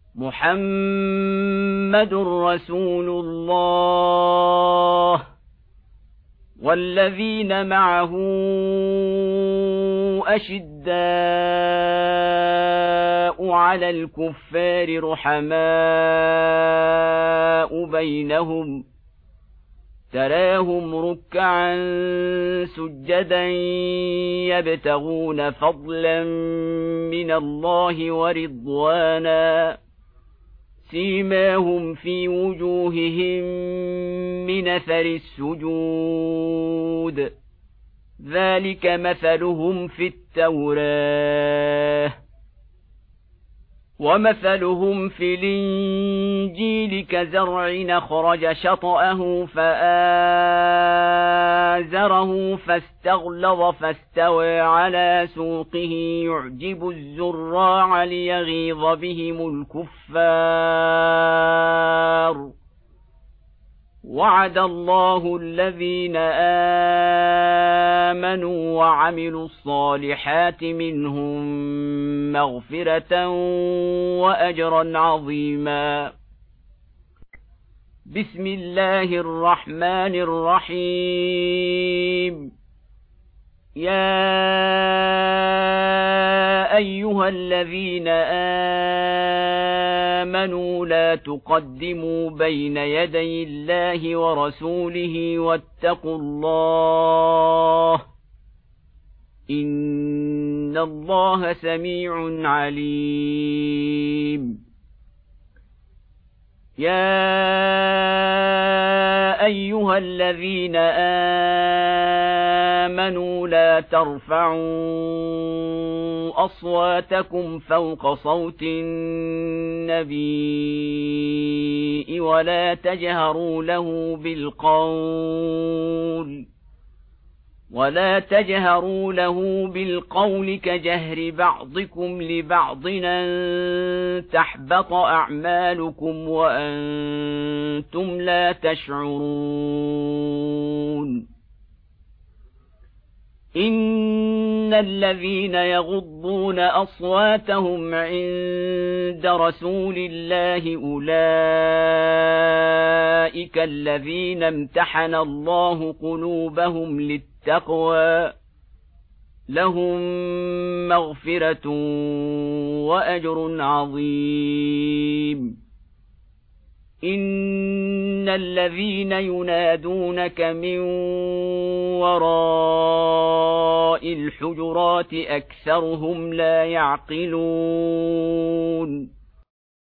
محمد رسول الله والذين معه أشداء على الكفار رحماء بينهم تراهم ركعا سجدا يبتغون فضلا من الله ورضوانا سيماهم في وجوههم من أثر السجود ذلك مثلهم في التوراة ومثلهم في الإنجيل كزرع أخرج شطأه فآزره فاستغلظ فاستوى على سوقه يعجب الزراع ليغيظ بهم الكفار وعد الله الذين آمنوا وعملوا الصالحات منهم مغفرة وأجرا عظيما. بسم الله الرحمن الرحيم. يا أيها الذين آمنوا لا تقدموا بين يدي الله ورسوله واتقوا الله إن الله سميع عليم. يا أيها الذين آمنوا لا ترفعوا أصواتكم فوق صوت النبي ولا تجهروا له بالقول كجهر بعضكم لبعض أن تحبط أعمالكم وأنتم لا تشعرون. إن الذين يغضون أصواتهم عند رسول الله أولئك الذين امتحن الله قلوبهم للتقوى لهم مغفرة وأجر عظيم. إن الذين ينادونك من وراء الحجرات أكثرهم لا يعقلون.